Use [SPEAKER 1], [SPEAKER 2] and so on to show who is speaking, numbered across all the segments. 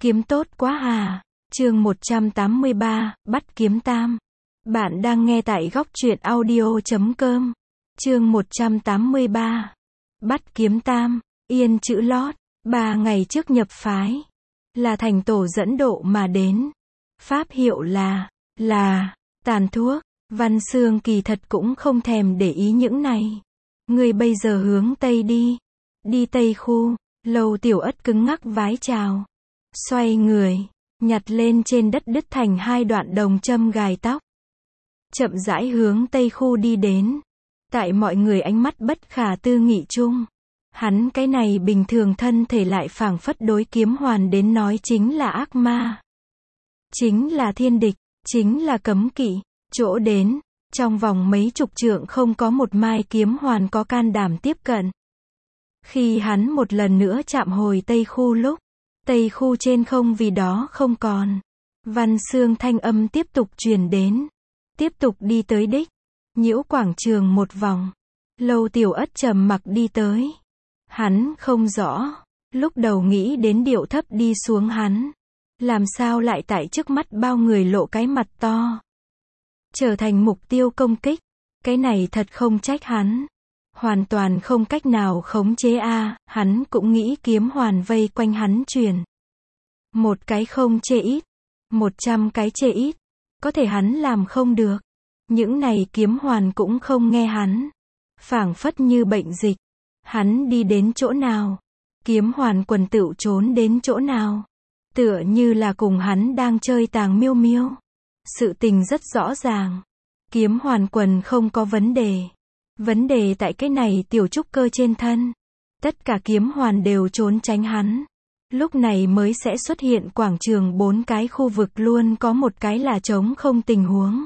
[SPEAKER 1] Kiếm tốt quá à. Chương 183, bắt kiếm tam. Bạn đang nghe tại góc truyện audio.com. Chương 183. Bắt kiếm tam. Yên chữ lót. 3 ngày trước nhập phái. Là thành tổ dẫn độ mà đến. Pháp hiệu là tàn thuốc. Văn Xương kỳ thật cũng không thèm để ý những này. Người bây giờ hướng Tây đi. Đi Tây khu. Lầu Tiểu Ất cứng ngắc vái chào. Xoay người. Nhặt lên trên đất đứt thành 2 đoạn đồng châm gài tóc. Chậm rãi hướng Tây khu đi đến. Tại mọi người ánh mắt bất khả tư nghị chung. Hắn cái này bình thường thân thể lại phảng phất đối kiếm hoàn đến nói chính là ác ma. Chính là thiên địch, chính là cấm kỵ. Chỗ đến, trong vòng mấy chục trượng không có một mai kiếm hoàn có can đảm tiếp cận. Khi hắn một lần nữa chạm hồi Tây khu lúc, Tây khu trên không vì đó không còn. Văn Xương thanh âm tiếp tục truyền đến. Tiếp tục đi tới đích. Nhiễu quảng trường một vòng. Lầu Tiểu Ất trầm mặc đi tới. Hắn không rõ. Lúc đầu nghĩ đến điệu thấp đi xuống hắn. Làm sao lại tại trước mắt bao người lộ cái mặt to. Trở thành mục tiêu công kích. Cái này thật không trách hắn. Hoàn toàn không cách nào khống chế a. Hắn cũng nghĩ kiếm hoàn vây quanh hắn truyền. Một cái không chê ít. 100 cái chê ít. Có thể hắn làm không được. Những này kiếm hoàn cũng không nghe hắn. Phảng phất như bệnh dịch. Hắn đi đến chỗ nào. Kiếm hoàn quần tựu trốn đến chỗ nào. Tựa như là cùng hắn đang chơi tàng miêu miêu. Sự tình rất rõ ràng. Kiếm hoàn quần không có vấn đề. Vấn đề tại cái này tiểu trúc cơ trên thân. Tất cả kiếm hoàn đều trốn tránh hắn. Lúc này mới sẽ xuất hiện quảng trường 4 cái khu vực luôn có một cái là trống không tình huống.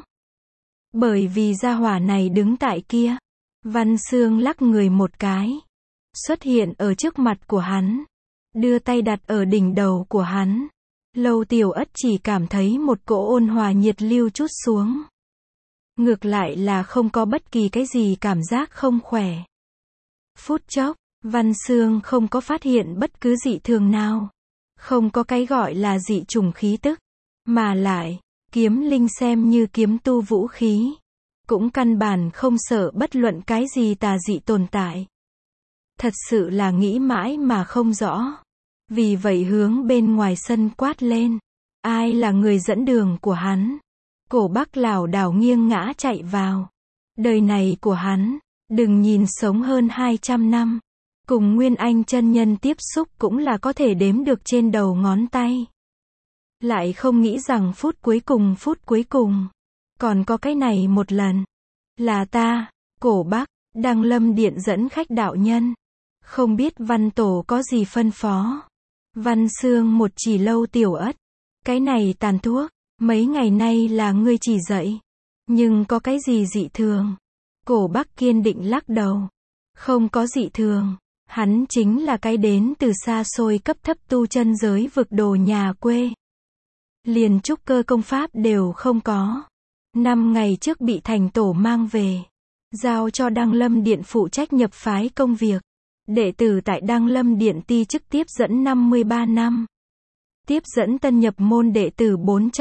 [SPEAKER 1] Bởi vì gia hỏa này đứng tại kia. Văn Xương lắc người một cái. Xuất hiện ở trước mặt của hắn. Đưa tay đặt ở đỉnh đầu của hắn. Lầu Tiểu Ất chỉ cảm thấy một cỗ ôn hòa nhiệt lưu trút xuống. Ngược lại là không có bất kỳ cái gì cảm giác không khỏe. Phút chốc, Văn Xương không có phát hiện bất cứ dị thường nào. Không có cái gọi là dị chủng khí tức. Mà lại, kiếm linh xem như kiếm tu vũ khí. Cũng căn bản không sợ bất luận cái gì tà dị tồn tại. Thật sự là nghĩ mãi mà không rõ. Vì vậy hướng bên ngoài sân quát lên. Ai là người dẫn đường của hắn? Cổ Bắc lảo đảo nghiêng ngã chạy vào. Đời này của hắn, đừng nhìn sống hơn 200 năm. Cùng Nguyên Anh chân nhân tiếp xúc cũng là có thể đếm được trên đầu ngón tay. Lại không nghĩ rằng phút cuối cùng. Còn có cái này một lần. Là ta, Cổ Bắc, Đăng Lâm Điện dẫn khách đạo nhân. Không biết Văn Tổ có gì phân phó. Văn Xương một chỉ Lầu Tiểu Ất. Cái này tàn thuốc, mấy ngày nay là ngươi chỉ dạy. Nhưng có cái gì dị thường? Cổ Bắc kiên định lắc đầu. Không có dị thường. Hắn chính là cái đến từ xa xôi cấp thấp tu chân giới vực đồ nhà quê. Liền trúc cơ công pháp đều không có. 5 ngày trước bị thành tổ mang về. Giao cho Đăng Lâm Điện phụ trách nhập phái công việc. Đệ tử tại Đăng Lâm Điện ti chức tiếp dẫn 53 năm. Tiếp dẫn tân nhập môn đệ tử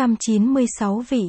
[SPEAKER 1] 496 vị.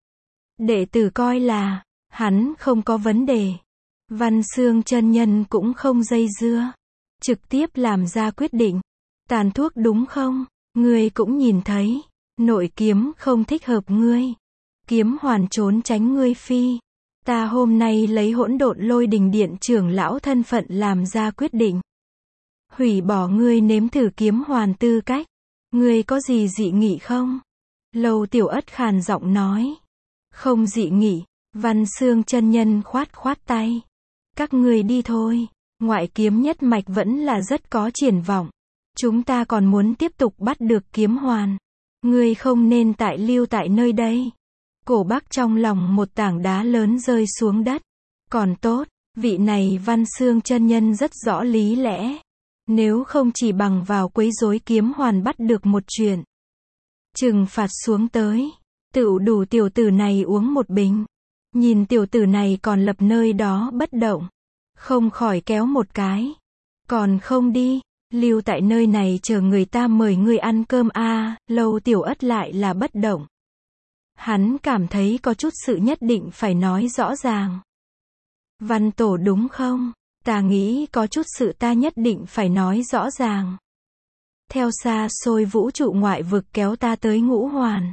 [SPEAKER 1] Đệ tử coi là, hắn không có vấn đề. Văn Xương chân nhân cũng không dây dưa. Trực tiếp làm ra quyết định. Tàn thuốc đúng không? Ngươi cũng nhìn thấy. Nội kiếm không thích hợp ngươi. Kiếm hoàn trốn tránh ngươi phi. Ta hôm nay lấy Hỗn Độn Lôi Đình Điện trưởng lão thân phận làm ra quyết định. Hủy bỏ ngươi nếm thử kiếm hoàn tư cách. Ngươi có gì dị nghị không? Lầu Tiểu Ất khàn giọng nói. Không dị nghị. Văn Xương chân nhân khoát tay. Các ngươi đi thôi. Ngoại kiếm nhất mạch vẫn là rất có triển vọng. Chúng ta còn muốn tiếp tục bắt được kiếm hoàn. Ngươi không nên lưu tại nơi đây. Cổ Bắc trong lòng một tảng đá lớn rơi xuống đất. Còn tốt, vị này Văn Xương chân nhân rất rõ lý lẽ. Nếu không chỉ bằng vào quấy rối kiếm hoàn bắt được một chuyện. Trừng phạt xuống tới. Tựu đủ tiểu tử này uống một bình. Nhìn tiểu tử này còn lập nơi đó bất động. Không khỏi kéo một cái. Còn không đi. Lưu tại nơi này chờ người ta mời ngươi ăn cơm a. Lâu Tiểu Ất lại là bất động. Hắn cảm thấy có chút sự nhất định phải nói rõ ràng. Văn Tổ đúng không? Ta nghĩ có chút sự ta nhất định phải nói rõ ràng. Theo xa xôi vũ trụ ngoại vực kéo ta tới Ngũ Hoàn.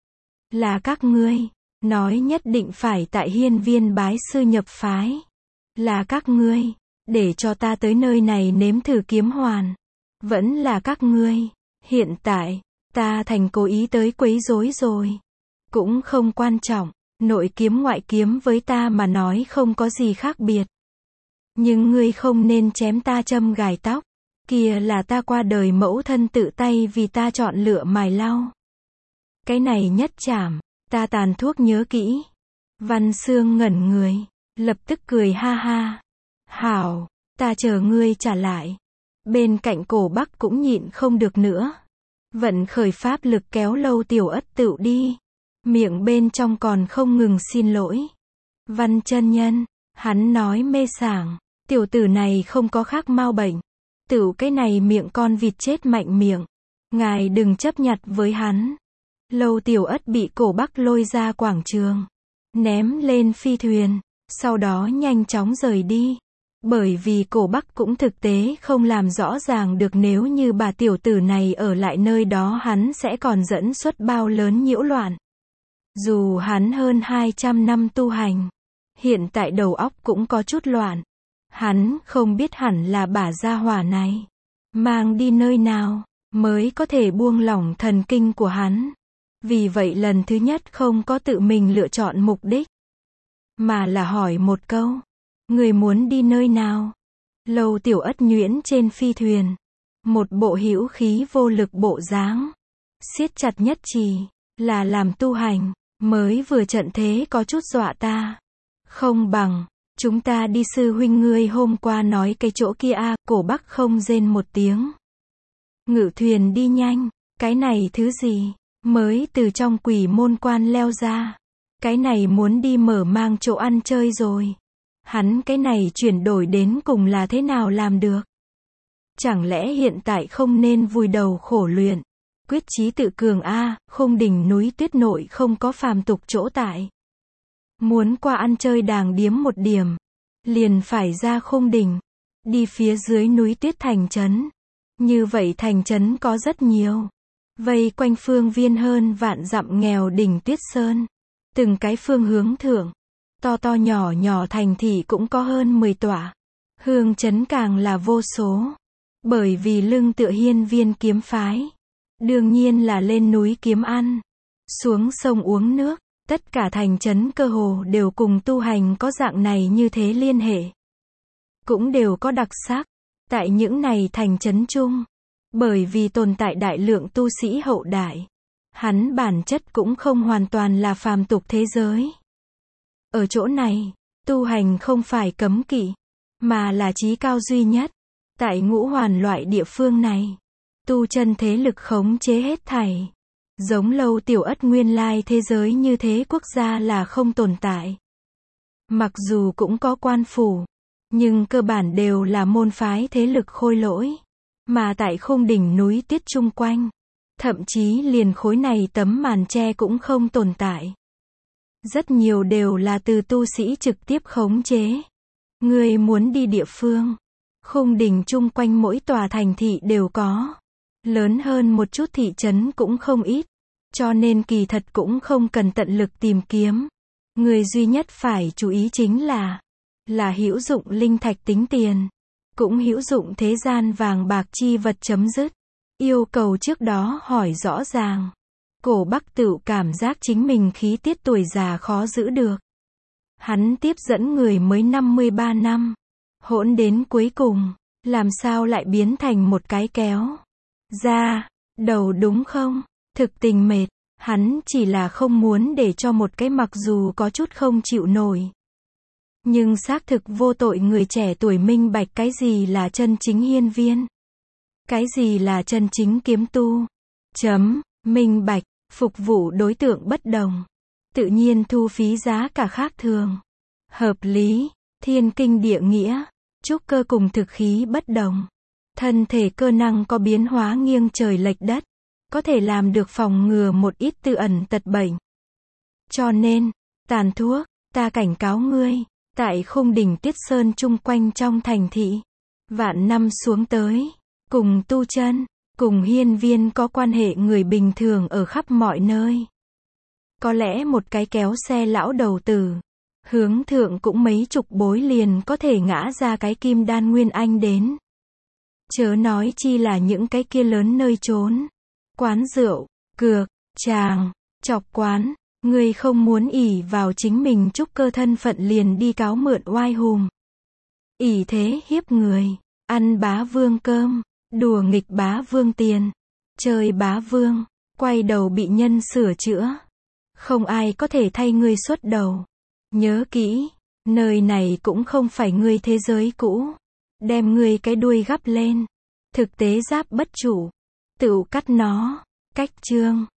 [SPEAKER 1] Là các ngươi. Nói nhất định phải tại Hiên Viên bái sư nhập phái. Là các ngươi. Để cho ta tới nơi này nếm thử kiếm hoàn. Vẫn là các ngươi. Hiện tại, ta thành cố ý tới quấy rối rồi. Cũng không quan trọng. Nội kiếm ngoại kiếm với ta mà nói không có gì khác biệt. Nhưng ngươi không nên chém ta châm gài tóc. Kia là ta qua đời mẫu thân tự tay vì ta chọn lựa mài lau. Cái này nhất trảm, ta tàn thuốc nhớ kỹ. Văn Xương ngẩn người, lập tức cười ha ha. Hảo, ta chờ ngươi trả lại. Bên cạnh Cổ Bắc cũng nhịn không được nữa. Vận khởi pháp lực kéo Lâu Tiểu Ất tựu đi. Miệng bên trong còn không ngừng xin lỗi. Văn chân nhân, hắn nói mê sảng. Tiểu tử này không có khác mau bệnh. Tựu cái này miệng con vịt chết mạnh miệng. Ngài đừng chấp nhặt với hắn. Lâu Tiểu Ất bị Cổ Bắc lôi ra quảng trường. Ném lên phi thuyền. Sau đó nhanh chóng rời đi. Bởi vì Cổ Bắc cũng thực tế không làm rõ ràng được nếu như bà tiểu tử này ở lại nơi đó hắn sẽ còn dẫn xuất bao lớn nhiễu loạn. Dù hắn hơn 200 năm tu hành. Hiện tại đầu óc cũng có chút loạn. Hắn không biết hẳn là bà gia hỏa này. Mang đi nơi nào, mới có thể buông lỏng thần kinh của hắn. Vì vậy lần thứ nhất không có tự mình lựa chọn mục đích. Mà là hỏi một câu. Người muốn đi nơi nào? Lâu Tiểu Ất nhuyễn trên phi thuyền. Một bộ hữu khí vô lực bộ dáng. Siết chặt nhất chỉ. Là làm tu hành. Mới vừa trận thế có chút dọa ta. Không bằng. Chúng ta đi sư huynh ngươi hôm qua nói cái chỗ kia a. Cổ Bắc không rên một tiếng. Ngự thuyền đi nhanh. Cái này thứ gì? Mới từ trong quỷ môn quan leo ra. Cái này muốn đi mở mang chỗ ăn chơi rồi. Hắn cái này chuyển đổi đến cùng là thế nào làm được? Chẳng lẽ hiện tại không nên vùi đầu khổ luyện? Quyết chí tự cường a. Khung đỉnh núi tuyết nội không có phàm tục chỗ tại. Muốn qua ăn chơi đàng điếm một điểm. Liền phải ra khung đỉnh. Đi phía dưới núi tuyết thành trấn. Như vậy thành trấn có rất nhiều. Vây quanh phương viên hơn vạn dặm nghèo đỉnh tuyết sơn. Từng cái phương hướng thượng. To to nhỏ nhỏ thành thị cũng có hơn 10 tòa. Hương trấn càng là vô số. Bởi vì lưng tựa Hiên Viên kiếm phái. Đương nhiên là lên núi kiếm ăn. Xuống sông uống nước. Tất cả thành trấn cơ hồ đều cùng tu hành có dạng này như thế liên hệ. Cũng đều có đặc sắc. Tại những này thành trấn chung. Bởi vì tồn tại đại lượng tu sĩ hậu đại. Hắn bản chất cũng không hoàn toàn là phàm tục thế giới. Ở chỗ này, tu hành không phải cấm kỵ, mà là chí cao duy nhất. Tại Ngũ Hoàn loại địa phương này, tu chân thế lực khống chế hết thảy. Giống Lâu Tiểu Ất nguyên lai thế giới như thế quốc gia là không tồn tại. Mặc dù cũng có quan phủ, nhưng cơ bản đều là môn phái thế lực khôi lỗi. Mà tại khung đỉnh núi tuyết chung quanh, thậm chí liền khối này tấm màn che cũng không tồn tại. Rất nhiều đều là từ tu sĩ trực tiếp khống chế. Người muốn đi địa phương. Khung đỉnh chung quanh mỗi tòa thành thị đều có. Lớn hơn một chút thị trấn cũng không ít. Cho nên kỳ thật cũng không cần tận lực tìm kiếm. Người duy nhất phải chú ý chính là hữu dụng linh thạch tính tiền. Cũng hữu dụng thế gian vàng bạc chi vật chấm dứt. Yêu cầu trước đó hỏi rõ ràng. Cổ Bắc tự cảm giác chính mình khí tiết tuổi già khó giữ được. Hắn tiếp dẫn người mới 53 năm. Hỗn đến cuối cùng, làm sao lại biến thành một cái kéo ra đầu đúng không? Thực tình mệt, hắn chỉ là không muốn để cho một cái mặc dù có chút không chịu nổi. Nhưng xác thực vô tội người trẻ tuổi minh bạch cái gì là chân chính hiên viên. Cái gì là chân chính kiếm tu. Minh bạch, phục vụ đối tượng bất đồng. Tự nhiên thu phí giá cả khác thường. Hợp lý, thiên kinh địa nghĩa, trúc cơ cùng thực khí bất đồng. Thân thể cơ năng có biến hóa nghiêng trời lệch đất, có thể làm được phòng ngừa một ít tư ẩn tật bệnh. Cho nên, tàn thuốc, ta cảnh cáo ngươi, tại khung đỉnh Tiết Sơn chung quanh trong thành thị, vạn năm xuống tới, cùng tu chân, cùng hiên viên có quan hệ người bình thường ở khắp mọi nơi. Có lẽ một cái kéo xe lão đầu tử, hướng thượng cũng mấy chục bối liền có thể ngã ra cái kim đan nguyên anh đến. Chớ nói chi là những cái kia lớn nơi trốn. Quán rượu, cược, tràng, chọc quán, ngươi không muốn ỷ vào chính mình trúc cơ thân phận liền đi cáo mượn oai hùng. Ỷ thế hiếp người, ăn bá vương cơm, đùa nghịch bá vương tiền, chơi bá vương, quay đầu bị nhân sửa chữa. Không ai có thể thay ngươi xuất đầu. Nhớ kỹ, nơi này cũng không phải ngươi thế giới cũ. Đem ngươi cái đuôi gắp lên. Thực tế giáp bất chủ. Tựu cắt nó. Cách chương.